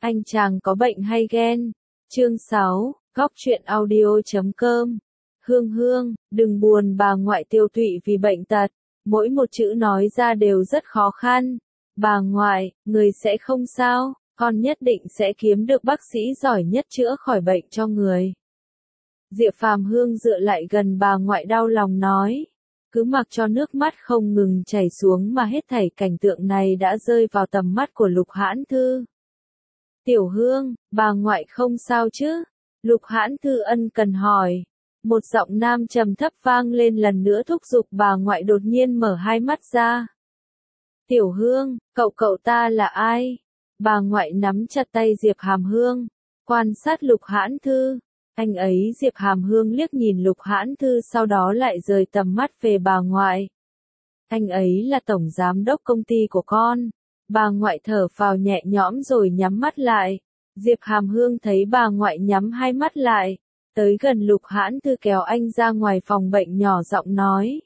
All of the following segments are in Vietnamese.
Anh chàng có bệnh hay ghen? Chương 6, Góc truyện audio.com. Hương Hương, đừng buồn, bà ngoại tiêu tụy vì bệnh tật. Mỗi một chữ nói ra đều rất khó khăn. Bà ngoại, người sẽ không sao, con nhất định sẽ kiếm được bác sĩ giỏi nhất chữa khỏi bệnh cho người. Diệp Phàm Hương dựa lại gần bà ngoại đau lòng nói. Cứ mặc cho nước mắt không ngừng chảy xuống mà hết thảy cảnh tượng này đã rơi vào tầm mắt của Lục Hãn Thư. Tiểu Hương, bà ngoại không sao chứ? Lục Hãn Thư ân cần hỏi. Một giọng nam trầm thấp vang lên lần nữa thúc giục bà ngoại đột nhiên mở hai mắt ra. Tiểu Hương, cậu ta là ai? Bà ngoại nắm chặt tay Diệp Hàm Hương, quan sát Lục Hãn Thư. Anh ấy Diệp Hàm Hương liếc nhìn Lục Hãn Thư sau đó lại rời tầm mắt về bà ngoại. Anh ấy là tổng giám đốc công ty của con. Bà ngoại thở phào nhẹ nhõm rồi nhắm mắt lại. Diệp Hàm Hương thấy bà ngoại nhắm hai mắt lại, tới gần Lục Hãn Thư kéo anh ra ngoài phòng bệnh nhỏ giọng nói.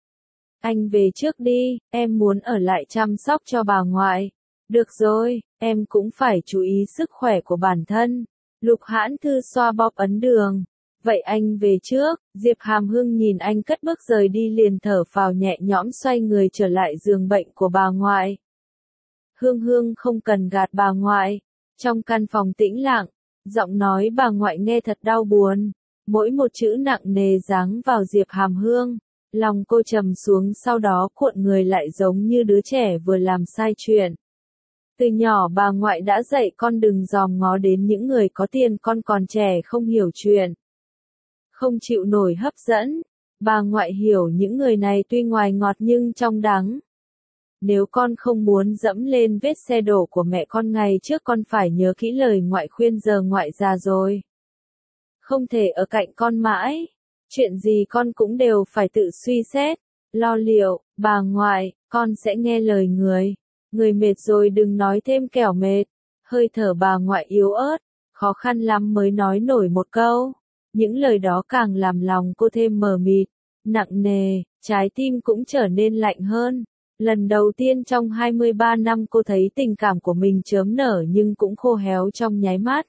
Anh về trước đi, em muốn ở lại chăm sóc cho bà ngoại. Được rồi, em cũng phải chú ý sức khỏe của bản thân. Lục Hãn Thư xoa bóp ấn đường. Vậy anh về trước. Diệp Hàm Hương nhìn anh cất bước rời đi liền thở phào nhẹ nhõm xoay người trở lại giường bệnh của bà ngoại. Hương Hương không cần gạt bà ngoại. Trong căn phòng tĩnh lặng, giọng nói bà ngoại nghe thật đau buồn. Mỗi một chữ nặng nề giáng vào Diệp Hàm Hương. Lòng cô trầm xuống sau đó cuộn người lại giống như đứa trẻ vừa làm sai chuyện. Từ nhỏ bà ngoại đã dạy con đừng dòm ngó đến những người có tiền, con còn trẻ không hiểu chuyện. Không chịu nổi hấp dẫn. Bà ngoại hiểu những người này tuy ngoài ngọt nhưng trong đắng. Nếu con không muốn dẫm lên vết xe đổ của mẹ con ngày trước con phải nhớ kỹ lời ngoại khuyên, giờ ngoại già rồi. Không thể ở cạnh con mãi. Chuyện gì con cũng đều phải tự suy xét, lo liệu. Bà ngoại, con sẽ nghe lời người. Người mệt rồi đừng nói thêm kẻo mệt. Hơi thở bà ngoại yếu ớt, khó khăn lắm mới nói nổi một câu. Những lời đó càng làm lòng cô thêm mờ mịt, nặng nề, trái tim cũng trở nên lạnh hơn. Lần đầu tiên trong 23 năm cô thấy tình cảm của mình chớm nở nhưng cũng khô héo trong nháy mắt.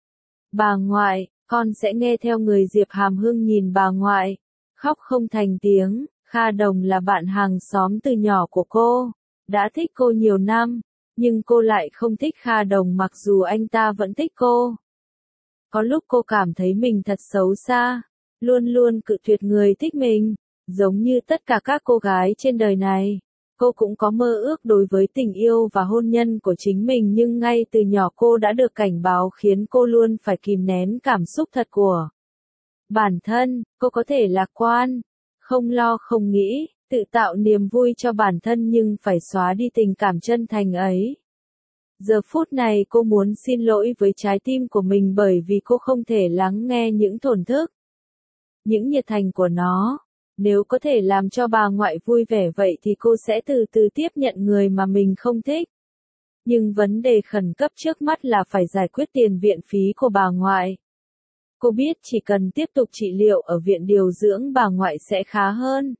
Bà ngoại, con sẽ nghe theo người. Diệp Hàm Hương nhìn bà ngoại, khóc không thành tiếng. Kha Đồng là bạn hàng xóm từ nhỏ của cô, đã thích cô nhiều năm, nhưng cô lại không thích Kha Đồng mặc dù anh ta vẫn thích cô. Có lúc cô cảm thấy mình thật xấu xa, luôn luôn cự tuyệt người thích mình, giống như tất cả các cô gái trên đời này. Cô cũng có mơ ước đối với tình yêu và hôn nhân của chính mình nhưng ngay từ nhỏ cô đã được cảnh báo khiến cô luôn phải kìm nén cảm xúc thật của bản thân. Cô có thể lạc quan, không lo không nghĩ, tự tạo niềm vui cho bản thân nhưng phải xóa đi tình cảm chân thành ấy. Giờ phút này cô muốn xin lỗi với trái tim của mình bởi vì cô không thể lắng nghe những thổn thức, những nhiệt thành của nó. Nếu có thể làm cho bà ngoại vui vẻ vậy thì cô sẽ từ từ tiếp nhận người mà mình không thích. Nhưng vấn đề khẩn cấp trước mắt là phải giải quyết tiền viện phí của bà ngoại. Cô biết chỉ cần tiếp tục trị liệu ở viện điều dưỡng bà ngoại sẽ khá hơn.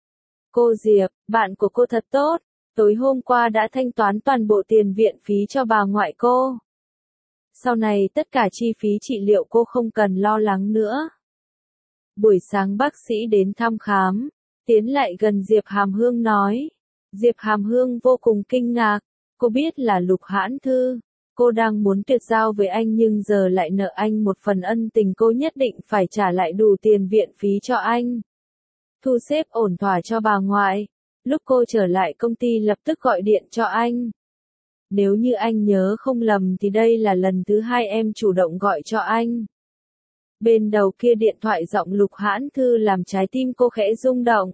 Cô Diệp, bạn của cô thật tốt, tối hôm qua đã thanh toán toàn bộ tiền viện phí cho bà ngoại cô. Sau này tất cả chi phí trị liệu cô không cần lo lắng nữa. Buổi sáng bác sĩ đến thăm khám, tiến lại gần Diệp Hàm Hương nói. Diệp Hàm Hương vô cùng kinh ngạc, cô biết là Lục Hãn Thư. Cô đang muốn tuyệt giao với anh nhưng giờ lại nợ anh một phần ân tình, cô nhất định phải trả lại đủ tiền viện phí cho anh. Thu xếp ổn thỏa cho bà ngoại. Lúc cô trở lại công ty lập tức gọi điện cho anh. Nếu như anh nhớ không lầm thì đây là lần thứ hai em chủ động gọi cho anh. Bên đầu kia điện thoại giọng Lục Hãn Thư làm trái tim cô khẽ rung động.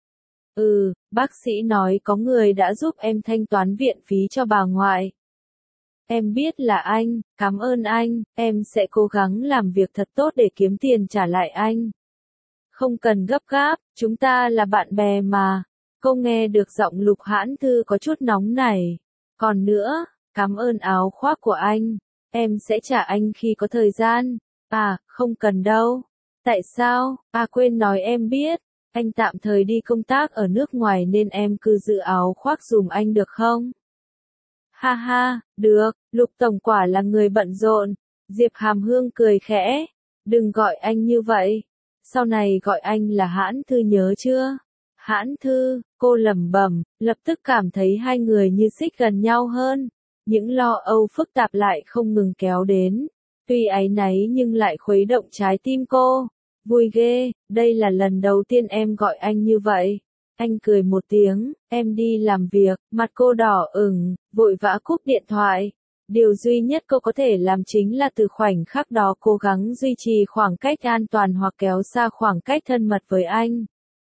Bác sĩ nói có người đã giúp em thanh toán viện phí cho bà ngoại. Em biết là anh, cảm ơn anh, em sẽ cố gắng làm việc thật tốt để kiếm tiền trả lại anh. Không cần gấp gáp, chúng ta là bạn bè mà. Cô nghe được giọng Lục Hãn Thư có chút nóng nảy. Còn nữa, cảm ơn áo khoác của anh, em sẽ trả anh khi có thời gian. Không cần đâu. Tại sao? Quên nói em biết, anh tạm thời đi công tác ở nước ngoài nên em cứ giữ áo khoác giùm anh được không? Ha ha, được, Lục Tổng quả là người bận rộn. Diệp Hàm Hương cười khẽ. Đừng gọi anh như vậy. Sau này gọi anh là Hãn Thư nhớ chưa? Hãn Thư, cô lẩm bẩm, lập tức cảm thấy hai người như xích gần nhau hơn. Những lo âu phức tạp lại không ngừng kéo đến. Tuy áy náy nhưng lại khuấy động trái tim cô. Vui ghê, đây là lần đầu tiên em gọi anh như vậy. Anh cười một tiếng, em đi làm việc, mặt cô đỏ ửng, vội vã cúp điện thoại. Điều duy nhất cô có thể làm chính là từ khoảnh khắc đó cố gắng duy trì khoảng cách an toàn hoặc kéo xa khoảng cách thân mật với anh.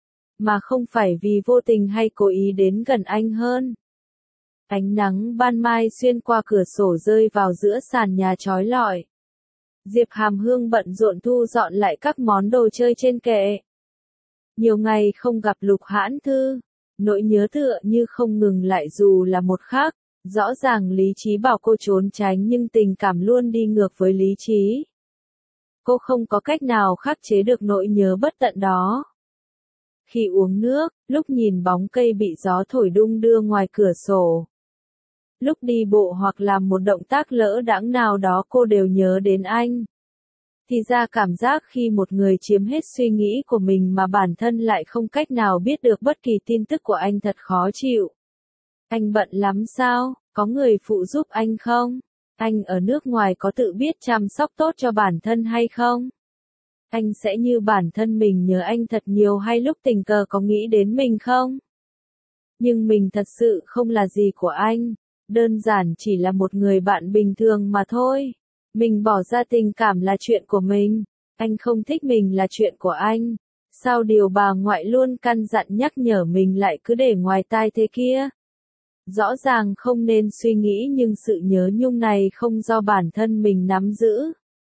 Mà không phải vì vô tình hay cố ý đến gần anh hơn. Ánh nắng ban mai xuyên qua cửa sổ rơi vào giữa sàn nhà chói lọi. Diệp Hàm Hương bận rộn thu dọn lại các món đồ chơi trên kệ. Nhiều ngày không gặp Lục Hãn Thư, nỗi nhớ tựa như không ngừng lại dù là một khắc. Rõ ràng lý trí bảo cô trốn tránh nhưng tình cảm luôn đi ngược với lý trí. Cô không có cách nào khắc chế được nỗi nhớ bất tận đó. Khi uống nước, lúc nhìn bóng cây bị gió thổi đung đưa ngoài cửa sổ. Lúc đi bộ hoặc làm một động tác lỡ đãng nào đó cô đều nhớ đến anh. Thì ra cảm giác khi một người chiếm hết suy nghĩ của mình mà bản thân lại không cách nào biết được bất kỳ tin tức của anh thật khó chịu. Anh bận lắm sao? Có người phụ giúp anh không? Anh ở nước ngoài có tự biết chăm sóc tốt cho bản thân hay không? Anh sẽ như bản thân mình nhớ anh thật nhiều hay lúc tình cờ có nghĩ đến mình không? Nhưng mình thật sự không là gì của anh. Đơn giản chỉ là một người bạn bình thường mà thôi. Mình bỏ ra tình cảm là chuyện của mình. Anh không thích mình là chuyện của anh. Sao điều bà ngoại luôn căn dặn nhắc nhở mình lại cứ để ngoài tai thế kia? Rõ ràng không nên suy nghĩ nhưng sự nhớ nhung này không do bản thân mình nắm giữ.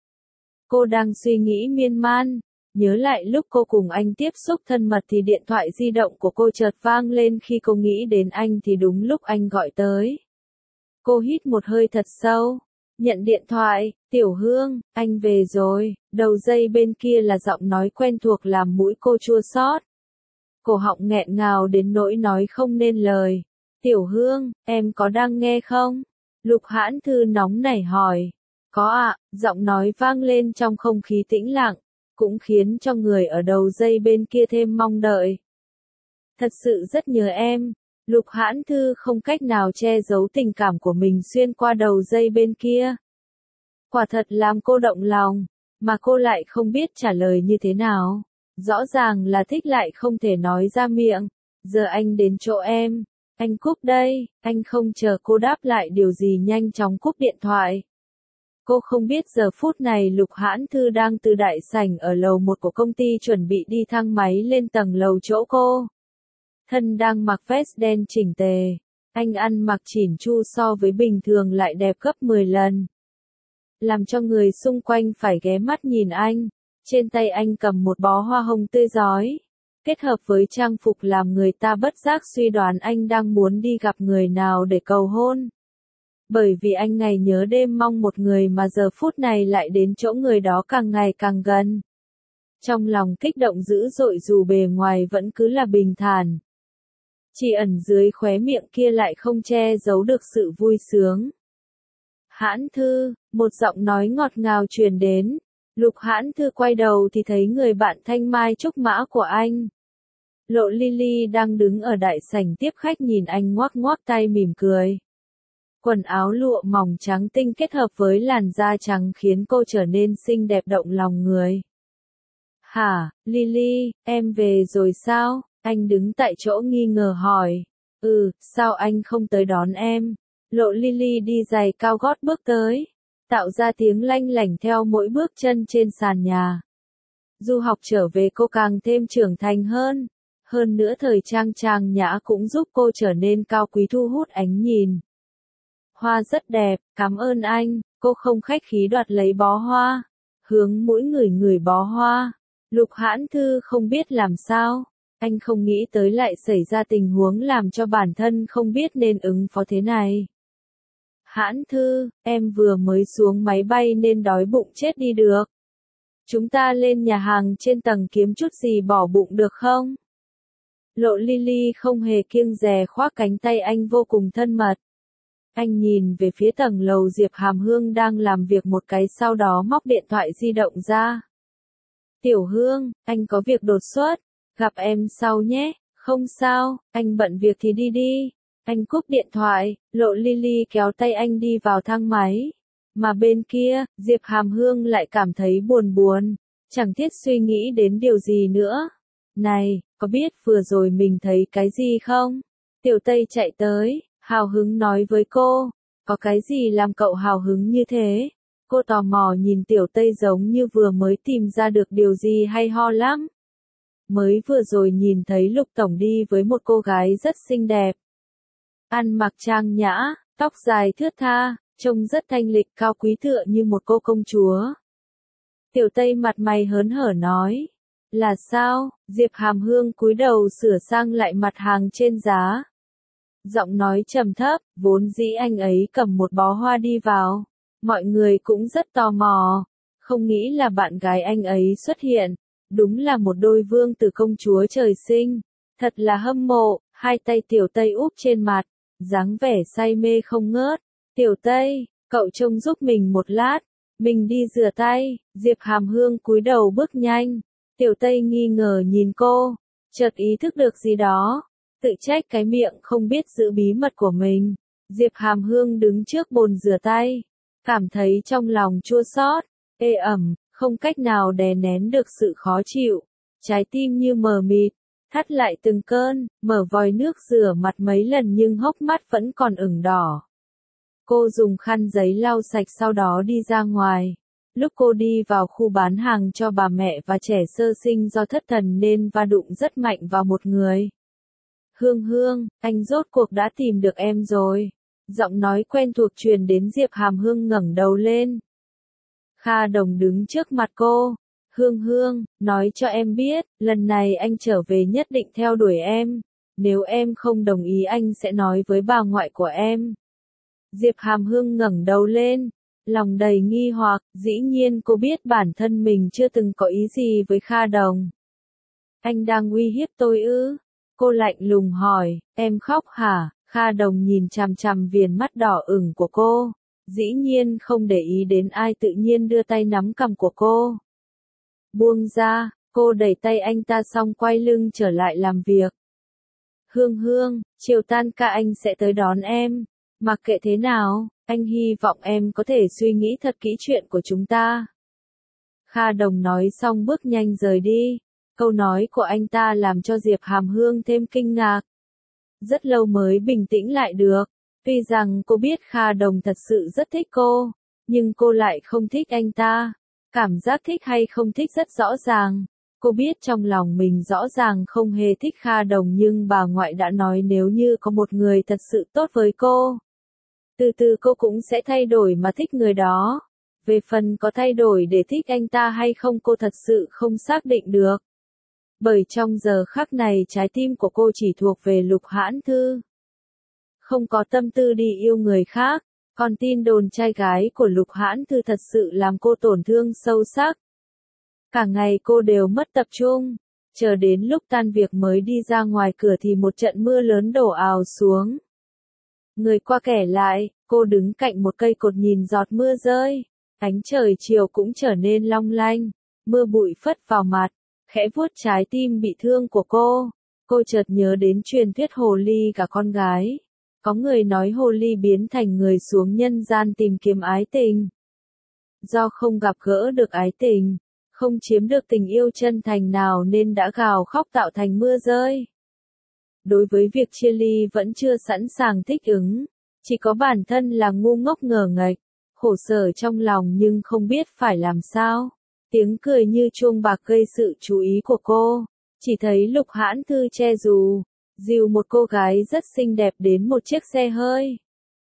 Cô đang suy nghĩ miên man, nhớ lại lúc cô cùng anh tiếp xúc thân mật thì điện thoại di động của cô chợt vang lên khi cô nghĩ đến anh thì đúng lúc anh gọi tới. Cô hít một hơi thật sâu, nhận điện thoại, Tiểu Hương, anh về rồi, đầu dây bên kia là giọng nói quen thuộc làm mũi cô chua xót. Cổ họng nghẹn ngào đến nỗi nói không nên lời. Tiểu Hương, em có đang nghe không? Lục Hãn Thư nóng nảy hỏi. Có ạ, giọng nói vang lên trong không khí tĩnh lặng, cũng khiến cho người ở đầu dây bên kia thêm mong đợi. Thật sự rất nhớ em. Lục Hãn Thư không cách nào che giấu tình cảm của mình xuyên qua đầu dây bên kia. Quả thật làm cô động lòng, mà cô lại không biết trả lời như thế nào. Rõ ràng là thích lại không thể nói ra miệng. Giờ anh đến chỗ em. Anh cúp đây, anh không chờ cô đáp lại điều gì nhanh chóng cúp điện thoại. Cô không biết giờ phút này Lục Hãn Thư đang từ đại sảnh ở lầu 1 của công ty chuẩn bị đi thang máy lên tầng lầu chỗ cô. Thân đang mặc vest đen chỉnh tề. Anh ăn mặc chỉn chu so với bình thường lại đẹp gấp 10 lần. Làm cho người xung quanh phải ghé mắt nhìn anh. Trên tay anh cầm một bó hoa hồng tươi rói. Kết hợp với trang phục làm người ta bất giác suy đoán anh đang muốn đi gặp người nào để cầu hôn. Bởi vì anh ngày nhớ đêm mong một người mà giờ phút này lại đến chỗ người đó càng ngày càng gần. Trong lòng kích động dữ dội dù bề ngoài vẫn cứ là bình thản. Chỉ ẩn dưới khóe miệng kia lại không che giấu được sự vui sướng. Hãn Thư, một giọng nói ngọt ngào truyền đến. Lục Hãn Thư quay đầu thì thấy người bạn thanh mai trúc mã của anh. Lộ Lily đang đứng ở đại sảnh tiếp khách nhìn anh ngoác ngoác tay mỉm cười. Quần áo lụa mỏng trắng tinh kết hợp với làn da trắng khiến cô trở nên xinh đẹp động lòng người. Hả, Lily, em về rồi sao? Anh đứng tại chỗ nghi ngờ hỏi. Sao anh không tới đón em? Lộ Lily đi giày cao gót bước tới, tạo ra tiếng lanh lảnh theo mỗi bước chân trên sàn nhà. Du học trở về cô càng thêm trưởng thành hơn. Hơn nữa thời trang trang nhã cũng giúp cô trở nên cao quý thu hút ánh nhìn. Hoa rất đẹp, cảm ơn anh, cô không khách khí đoạt lấy bó hoa. Hướng mũi ngửi bó hoa. Lục Hãn Thư không biết làm sao. Anh không nghĩ tới lại xảy ra tình huống làm cho bản thân không biết nên ứng phó thế này. Hãn Thư, em vừa mới xuống máy bay nên đói bụng chết đi được. Chúng ta lên nhà hàng trên tầng kiếm chút gì bỏ bụng được không? Lộ Lily không hề kiêng dè khoác cánh tay anh vô cùng thân mật. Anh nhìn về phía tầng lầu Diệp Hàm Hương đang làm việc một cái sau đó móc điện thoại di động ra. Tiểu Hương, anh có việc đột xuất, gặp em sau nhé, không sao, anh bận việc thì đi đi. Anh cúp điện thoại, Lộ Lily kéo tay anh đi vào thang máy. Mà bên kia, Diệp Hàm Hương lại cảm thấy buồn buồn, chẳng thiết suy nghĩ đến điều gì nữa. Này, có biết vừa rồi mình thấy cái gì không? Tiểu Tây chạy tới, hào hứng nói với cô, có cái gì làm cậu hào hứng như thế? Cô tò mò nhìn Tiểu Tây giống như vừa mới tìm ra được điều gì hay ho lắm. Mới vừa rồi nhìn thấy Lục Tổng đi với một cô gái rất xinh đẹp. Ăn mặc trang nhã, tóc dài thướt tha, trông rất thanh lịch cao quý tựa như một cô công chúa. Tiểu Tây mặt mày hớn hở nói. Là sao? Diệp Hàm Hương cúi đầu sửa sang lại mặt hàng trên giá. Giọng nói trầm thấp, vốn dĩ anh ấy cầm một bó hoa đi vào. Mọi người cũng rất tò mò. Không nghĩ là bạn gái anh ấy xuất hiện. Đúng là một đôi vương tử công chúa trời sinh. Thật là hâm mộ, hai tay Tiểu Tây úp trên mặt. Dáng vẻ say mê không ngớt. Tiểu Tây, cậu trông giúp mình một lát. Mình đi rửa tay. Diệp Hàm Hương cúi đầu bước nhanh. Tiểu Tây nghi ngờ nhìn cô. Chợt ý thức được gì đó. Tự trách cái miệng không biết giữ bí mật của mình. Diệp Hàm Hương đứng trước bồn rửa tay. Cảm thấy trong lòng chua xót, ê ẩm, không cách nào đè nén được sự khó chịu. Trái tim như mờ mịt, thắt lại từng cơn, mở vòi nước rửa mặt mấy lần nhưng hốc mắt vẫn còn ửng đỏ. Cô dùng khăn giấy lau sạch sau đó đi ra ngoài. Lúc cô đi vào khu bán hàng cho bà mẹ và trẻ sơ sinh do thất thần nên va đụng rất mạnh vào một người. Hương Hương, anh rốt cuộc đã tìm được em rồi. Giọng nói quen thuộc truyền đến Diệp Hàm Hương ngẩng đầu lên. Kha Đồng đứng trước mặt cô. Hương Hương, nói cho em biết, lần này anh trở về nhất định theo đuổi em. Nếu em không đồng ý anh sẽ nói với bà ngoại của em. Diệp Hàm Hương ngẩng đầu lên. Lòng đầy nghi hoặc, dĩ nhiên cô biết bản thân mình chưa từng có ý gì với Kha Đồng. Anh đang uy hiếp tôi ư? Cô lạnh lùng hỏi, em khóc hả? Kha Đồng nhìn chằm chằm viền mắt đỏ ửng của cô. Dĩ nhiên không để ý đến ai tự nhiên đưa tay nắm cằm của cô. Buông ra, cô đẩy tay anh ta xong quay lưng trở lại làm việc. Hương Hương, chiều tan ca anh sẽ tới đón em. Mặc kệ thế nào, anh hy vọng em có thể suy nghĩ thật kỹ chuyện của chúng ta. Kha Đồng nói xong bước nhanh rời đi. Câu nói của anh ta làm cho Diệp Hàm Hương thêm kinh ngạc. Rất lâu mới bình tĩnh lại được. Tuy rằng cô biết Kha Đồng thật sự rất thích cô, nhưng cô lại không thích anh ta. Cảm giác thích hay không thích rất rõ ràng. Cô biết trong lòng mình rõ ràng không hề thích Kha Đồng nhưng bà ngoại đã nói nếu như có một người thật sự tốt với cô. Từ từ cô cũng sẽ thay đổi mà thích người đó. Về phần có thay đổi để thích anh ta hay không cô thật sự không xác định được. Bởi trong giờ khắc này trái tim của cô chỉ thuộc về Lục Hãn Thư. Không có tâm tư đi yêu người khác, còn tin đồn trai gái của Lục Hãn Thư thật sự làm cô tổn thương sâu sắc. Cả ngày cô đều mất tập trung, chờ đến lúc tan việc mới đi ra ngoài cửa thì một trận mưa lớn đổ ào xuống. Người qua kẻ lại, cô đứng cạnh một cây cột nhìn giọt mưa rơi, ánh trời chiều cũng trở nên long lanh, mưa bụi phất vào mặt, khẽ vuốt trái tim bị thương của cô. Cô chợt nhớ đến truyền thuyết hồ ly cả con gái. Có người nói hồ ly biến thành người xuống nhân gian tìm kiếm ái tình. Do không gặp gỡ được ái tình, không chiếm được tình yêu chân thành nào nên đã gào khóc tạo thành mưa rơi. Đối với việc chia ly vẫn chưa sẵn sàng thích ứng, chỉ có bản thân là ngu ngốc ngờ nghệch, khổ sở trong lòng nhưng không biết phải làm sao. Tiếng cười như chuông bạc gây sự chú ý của cô, chỉ thấy Lục Hãn Thư che dù, dìu một cô gái rất xinh đẹp đến một chiếc xe hơi.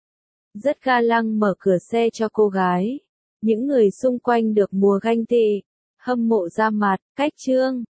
Rất ga lăng mở cửa xe cho cô gái. Những người xung quanh được mùa ganh tị, hâm mộ ra mặt, cách chương.